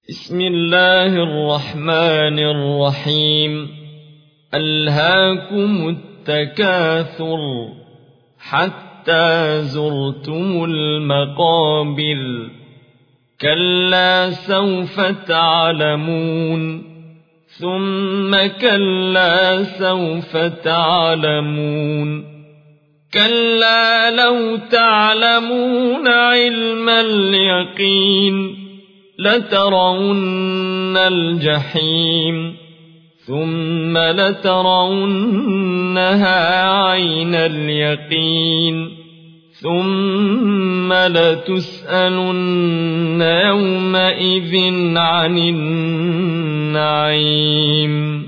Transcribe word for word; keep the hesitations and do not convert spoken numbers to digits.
بسم الله الرحمن الرحيم. ألهاكم التكاثر حتى زرتم المقابر، كلا سوف تعلمون ثم كلا سوف تعلمون، كلا لو تعلمون علم اليقين لترون الجحيم ثم لترونها عين اليقين ثم لتسألن يومئذ عن النعيم.